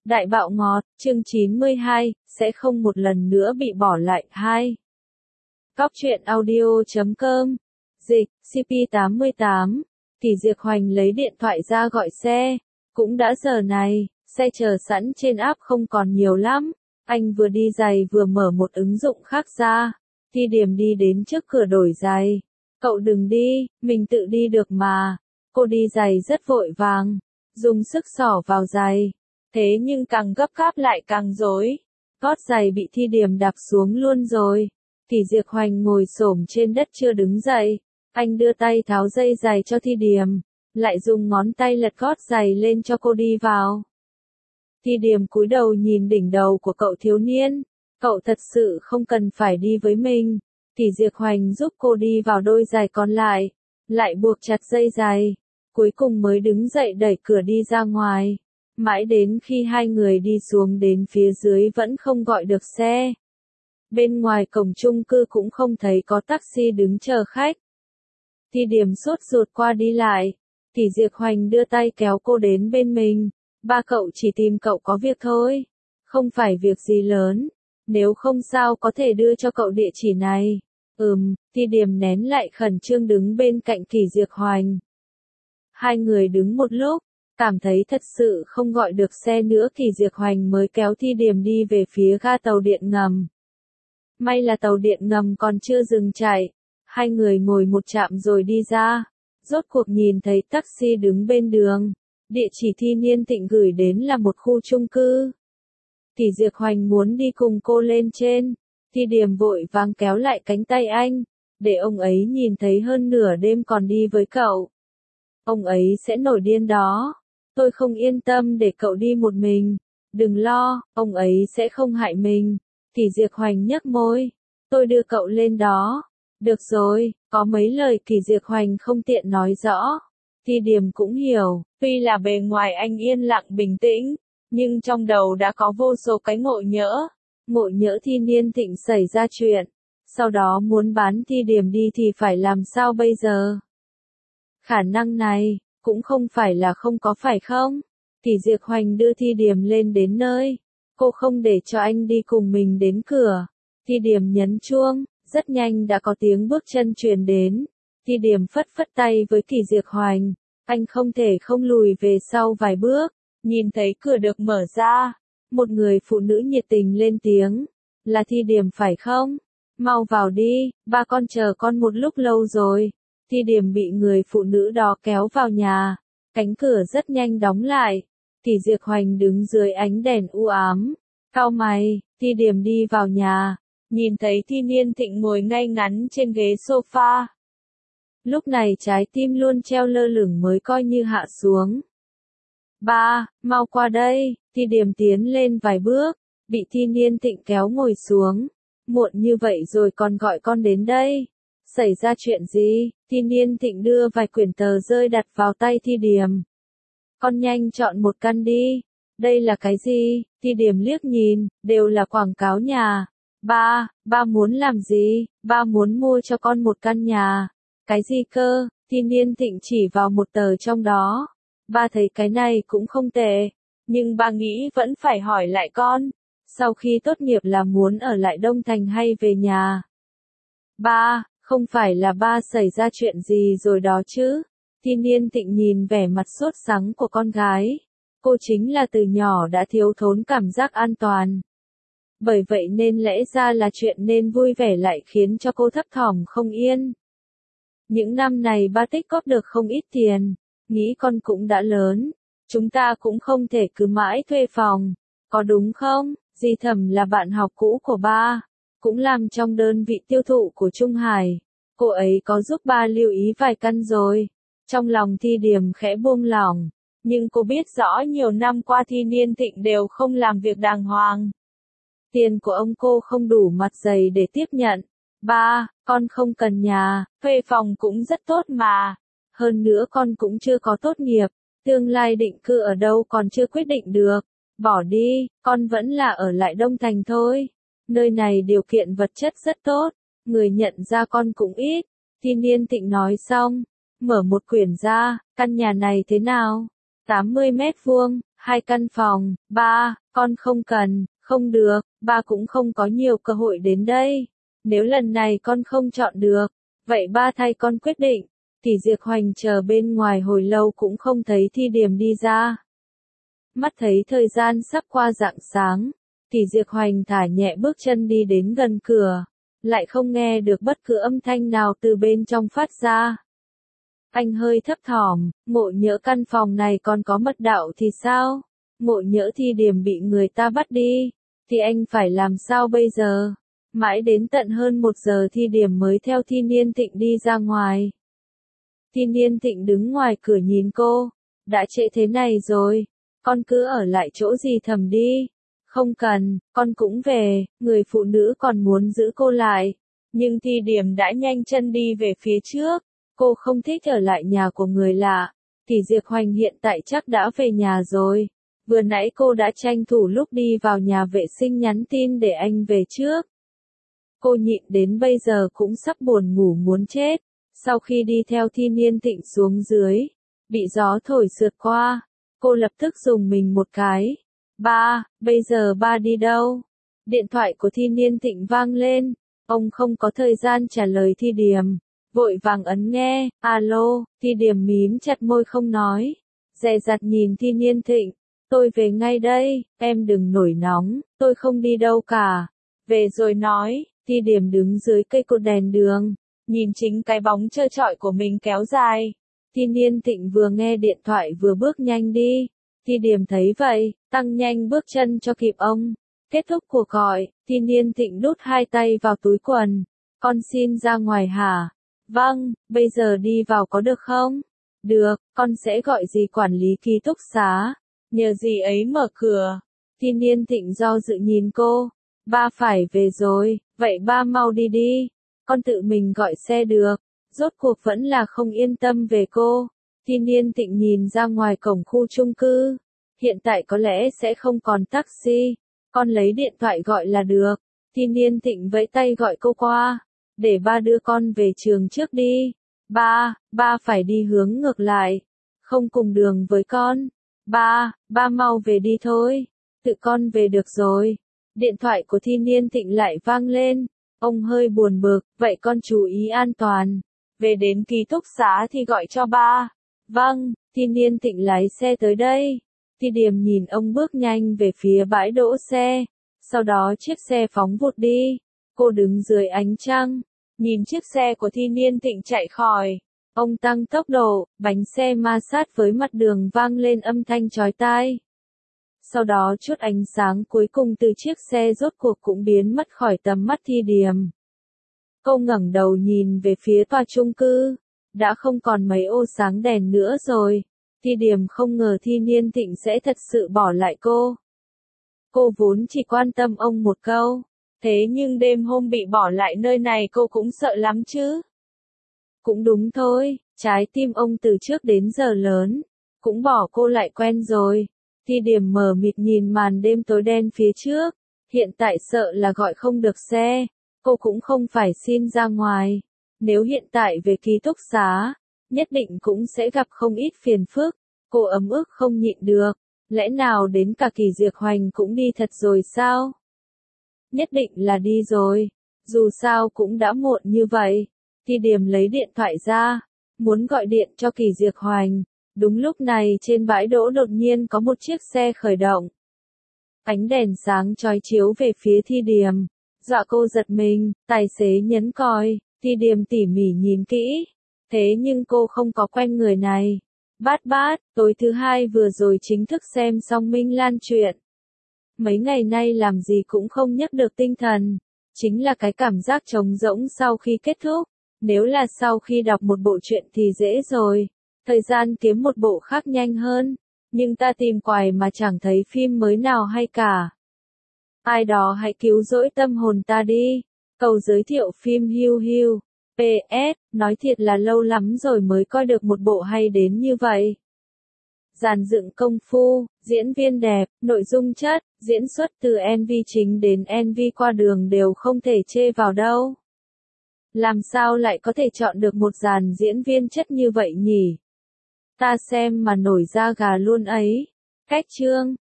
Đại bạo ngọt, chương 92, sẽ không một lần nữa bị bỏ lại. 2. Cóc truyện audio.com. Dịch, CP88. Thì Diệp Hoành lấy điện thoại ra gọi xe. Cũng đã giờ này, xe chờ sẵn trên app không còn nhiều lắm. Anh vừa đi giày vừa mở một ứng dụng khác ra. Thi Điểm đi đến trước cửa đổi giày. Cậu đừng đi, mình tự đi được mà. Cô đi giày rất vội vàng, dùng sức xỏ vào giày. Thế nhưng càng gấp gáp lại càng rối. Gót giày bị Thi Điểm đạp xuống luôn rồi. Thì Diệp Hoành ngồi xổm trên đất chưa đứng dậy. Anh đưa tay tháo dây giày cho Thi Điểm, lại dùng ngón tay lật gót giày lên cho cô đi vào. Thi Điểm cúi đầu nhìn đỉnh đầu của cậu thiếu niên. Cậu thật sự không cần phải đi với mình. Thì Diệp Hoành giúp cô đi vào đôi giày còn lại, lại buộc chặt dây giày. Cuối cùng mới đứng dậy đẩy cửa đi ra ngoài. Mãi đến khi hai người đi xuống đến phía dưới vẫn không gọi được xe. Bên ngoài cổng chung cư cũng không thấy có taxi đứng chờ khách. Thi Điểm sốt ruột qua đi lại. Thì Diệp Hoành đưa tay kéo cô đến bên mình. Ba cậu chỉ tìm cậu có việc thôi. Không phải việc gì lớn. Nếu không sao có thể đưa cho cậu địa chỉ này. Thi Điểm nén lại khẩn trương đứng bên cạnh Kỳ Diệp Hoành. Hai người đứng một lúc, cảm thấy thật sự không gọi được xe nữa. Kỳ Diệp Hoành mới kéo Thi Điểm đi về phía ga tàu điện ngầm. May là tàu điện ngầm còn chưa dừng chạy. Hai người ngồi một trạm rồi đi ra. Rốt cuộc nhìn thấy taxi đứng bên đường. Địa chỉ Thi Niên Thịnh gửi đến là một khu chung cư. Thì Diệp Hoành muốn đi cùng cô lên trên. Thi Điểm vội vàng kéo lại cánh tay anh, để ông ấy nhìn thấy hơn nửa đêm còn đi với cậu. Ông ấy sẽ nổi điên đó. Tôi không yên tâm để cậu đi một mình. Đừng lo, ông ấy sẽ không hại mình. Thì Diệp Hoành nhếch môi. Tôi đưa cậu lên đó. Được rồi, có mấy lời Kỳ Diệp Hoành không tiện nói rõ. Thi Điểm cũng hiểu, tuy là bề ngoài anh yên lặng bình tĩnh, nhưng trong đầu đã có vô số cái ngộ nhỡ. Ngộ nhỡ Thi Niên Thịnh xảy ra chuyện, sau đó muốn bán Thi Điểm đi thì phải làm sao bây giờ? Khả năng này, cũng không phải là không có phải không? Thì Diệp Hoành đưa Thi Điểm lên đến nơi. Cô không để cho anh đi cùng mình đến cửa. Thi Điểm nhấn chuông, rất nhanh đã có tiếng bước chân truyền đến. Thi Điểm phất phất tay với Kỳ Diệp Hoành. Anh không thể không lùi về sau vài bước. Nhìn thấy cửa được mở ra. Một người phụ nữ nhiệt tình lên tiếng. Là Thi Điểm phải không? Mau vào đi, ba con chờ con một lúc lâu rồi. Thi Điểm bị người phụ nữ đó kéo vào nhà. Cánh cửa rất nhanh đóng lại. Thì Diệp Hoành đứng dưới ánh đèn u ám. Cau mày, Thi Điểm đi vào nhà. Nhìn thấy Thi Niên Thịnh ngồi ngay ngắn trên ghế sofa. Lúc này trái tim luôn treo lơ lửng mới coi như hạ xuống. Ba, mau qua đây. Thi Điểm tiến lên vài bước, bị Thi Niên Thịnh kéo ngồi xuống. Muộn như vậy rồi còn gọi con đến đây. Xảy ra chuyện gì? Thi Niên Thịnh đưa vài quyển tờ rơi đặt vào tay Thi Điểm. Con nhanh chọn một căn đi. Đây là cái gì? Thi Điểm liếc nhìn, đều là quảng cáo nhà. Ba muốn làm gì? Ba muốn mua cho con một căn nhà. Cái gì cơ? Thi Niên Thịnh chỉ vào một tờ trong đó. Ba thấy cái này cũng không tệ. Nhưng ba nghĩ vẫn phải hỏi lại con. Sau khi tốt nghiệp là muốn ở lại Đông Thành hay về nhà? Ba, không phải là ba xảy ra chuyện gì rồi đó chứ? Thi Niên Thịnh nhìn vẻ mặt sốt sắng của con gái. Cô chính là từ nhỏ đã thiếu thốn cảm giác an toàn. Bởi vậy nên lẽ ra là chuyện nên vui vẻ lại khiến cho cô thấp thỏm không yên. Những năm này ba tích góp được không ít tiền. Nghĩ con cũng đã lớn. Chúng ta cũng không thể cứ mãi thuê phòng. Có đúng không? Dì Thẩm là bạn học cũ của ba. Cũng làm trong đơn vị tiêu thụ của Trung Hải. Cô ấy có giúp ba lưu ý vài căn rồi. Trong lòng Thi Điểm khẽ buông lỏng. Nhưng cô biết rõ nhiều năm qua Thi Niên Thịnh đều không làm việc đàng hoàng. Tiền của ông cô không đủ mặt dày để tiếp nhận. Ba, con không cần nhà, thuê phòng cũng rất tốt mà. Hơn nữa con cũng chưa có tốt nghiệp. Tương lai định cư ở đâu còn chưa quyết định được. Bỏ đi, con vẫn là ở lại Đông Thành thôi. Nơi này điều kiện vật chất rất tốt. Người nhận ra con cũng ít. Thi Niên Thịnh nói xong. Mở một quyển ra, căn nhà này thế nào? 80 mét vuông, 2 căn phòng, ba, con không cần, không được, ba cũng không có nhiều cơ hội đến đây. Nếu lần này con không chọn được, vậy ba thay con quyết định. Tỷ Diệp Hoành chờ bên ngoài hồi lâu cũng không thấy Thi Điềm đi ra. Mắt thấy thời gian sắp qua rạng sáng, Tỷ Diệp Hoành thả nhẹ bước chân đi đến gần cửa, lại không nghe được bất cứ âm thanh nào từ bên trong phát ra. Anh hơi thấp thỏm, ngộ nhỡ căn phòng này còn có mật đạo thì sao? Ngộ nhỡ Thi Điềm bị người ta bắt đi, thì anh phải làm sao bây giờ? Mãi đến tận hơn 1 giờ Thi Điềm mới theo Thi Niên Thịnh đi ra ngoài. Thi Niên Thịnh đứng ngoài cửa nhìn cô, đã trễ thế này rồi, con cứ ở lại chỗ gì thầm đi. Không cần, con cũng về, người phụ nữ còn muốn giữ cô lại. Nhưng Thi Điềm đã nhanh chân đi về phía trước, cô không thích ở lại nhà của người lạ. Tỷ Diệp Hoành hiện tại chắc đã về nhà rồi. Vừa nãy cô đã tranh thủ lúc đi vào nhà vệ sinh nhắn tin để anh về trước. Cô nhịn đến bây giờ cũng sắp buồn ngủ muốn chết. Sau khi đi theo Thi Niên Thịnh xuống dưới, bị gió thổi sượt qua, cô lập tức dùng mình một cái. Ba, bây giờ ba đi đâu? Điện thoại của Thi Niên Thịnh vang lên, ông không có thời gian trả lời Thi Điềm, vội vàng ấn nghe. Alo, Thi Điềm mím chặt môi không nói, dè dặt nhìn Thi Niên Thịnh. Tôi về ngay đây, em đừng nổi nóng, tôi không đi đâu cả. Về rồi nói. Thi Điềm đứng dưới cây cột đèn đường, nhìn chính cái bóng trơ trọi của mình kéo dài. Thi Niên Thịnh vừa nghe điện thoại vừa bước nhanh đi. Thi Điềm thấy vậy, tăng nhanh bước chân cho kịp ông. Kết thúc cuộc gọi, Thi Niên Thịnh đút 2 tay vào túi quần. Con xin ra ngoài hả? Vâng, bây giờ đi vào có được không? Được, con sẽ gọi dì quản lý ký túc xá, nhờ dì ấy mở cửa. Thi Niên Thịnh do dự nhìn cô. Ba phải về rồi, vậy ba mau đi đi. Con tự mình gọi xe được. Rốt cuộc vẫn là không yên tâm về cô. Thi Niên Thịnh nhìn ra ngoài cổng khu chung cư. Hiện tại có lẽ sẽ không còn taxi. Con lấy điện thoại gọi là được. Thi Niên Thịnh vẫy tay gọi cô qua. Để ba đưa con về trường trước đi. Ba phải đi hướng ngược lại. Không cùng đường với con. Ba mau về đi thôi. Tự con về được rồi. Điện thoại của Thi Niên Thịnh lại vang lên. Ông hơi buồn bực, vậy con chú ý an toàn. Về đến ký túc xá thì gọi cho ba. Vâng, Thi Niên Thịnh lái xe tới đây. Thi Điềm nhìn ông bước nhanh về phía bãi đỗ xe. Sau đó chiếc xe phóng vụt đi. Cô đứng dưới ánh trăng, nhìn chiếc xe của Thi Niên Thịnh chạy khỏi. Ông tăng tốc độ, bánh xe ma sát với mặt đường vang lên âm thanh chói tai. Sau đó chút ánh sáng cuối cùng từ chiếc xe rốt cuộc cũng biến mất khỏi tầm mắt Thi Điềm. Cô ngẩng đầu nhìn về phía tòa chung cư, đã không còn mấy ô sáng đèn nữa rồi. Thi Điềm không ngờ Thi Niên Thịnh sẽ thật sự bỏ lại cô. Cô vốn chỉ quan tâm ông một câu, thế nhưng đêm hôm bị bỏ lại nơi này cô cũng sợ lắm chứ. Cũng đúng thôi, trái tim ông từ trước đến giờ lớn, cũng bỏ cô lại quen rồi. Thi Điềm mờ mịt nhìn màn đêm tối đen phía trước, hiện tại sợ là gọi không được xe, cô cũng không phải xin ra ngoài. Nếu hiện tại về ký túc xá, nhất định cũng sẽ gặp không ít phiền phức, cô ấm ức không nhịn được, lẽ nào đến cả Kỳ Diệp Hoành cũng đi thật rồi sao? Nhất định là đi rồi, dù sao cũng đã muộn như vậy. Thi Điềm lấy điện thoại ra, muốn gọi điện cho Kỳ Diệp Hoành. Đúng lúc này trên bãi đỗ đột nhiên có một chiếc xe khởi động. Ánh đèn sáng chói chiếu về phía Thi Điềm, dọa cô giật mình, tài xế nhấn còi, Thi Điềm tỉ mỉ nhìn kỹ. Thế nhưng cô không có quen người này. Bát, tối thứ hai vừa rồi chính thức xem xong Minh Lan truyện. Mấy ngày nay làm gì cũng không nhấc được tinh thần. Chính là cái cảm giác trống rỗng sau khi kết thúc. Nếu là sau khi đọc một bộ truyện thì dễ rồi. Thời gian kiếm một bộ khác nhanh hơn. Nhưng ta tìm hoài mà chẳng thấy phim mới nào hay cả. Ai đó hãy cứu rỗi tâm hồn ta đi. Cầu giới thiệu phim Hiu Hiu. PS, nói thiệt là lâu lắm rồi mới coi được một bộ hay đến như vậy. Dàn dựng công phu, diễn viên đẹp, nội dung chất, diễn xuất từ MV chính đến MV qua đường đều không thể chê vào đâu. Làm sao lại có thể chọn được một dàn diễn viên chất như vậy nhỉ? Ta xem mà nổi da gà luôn ấy. Cách chương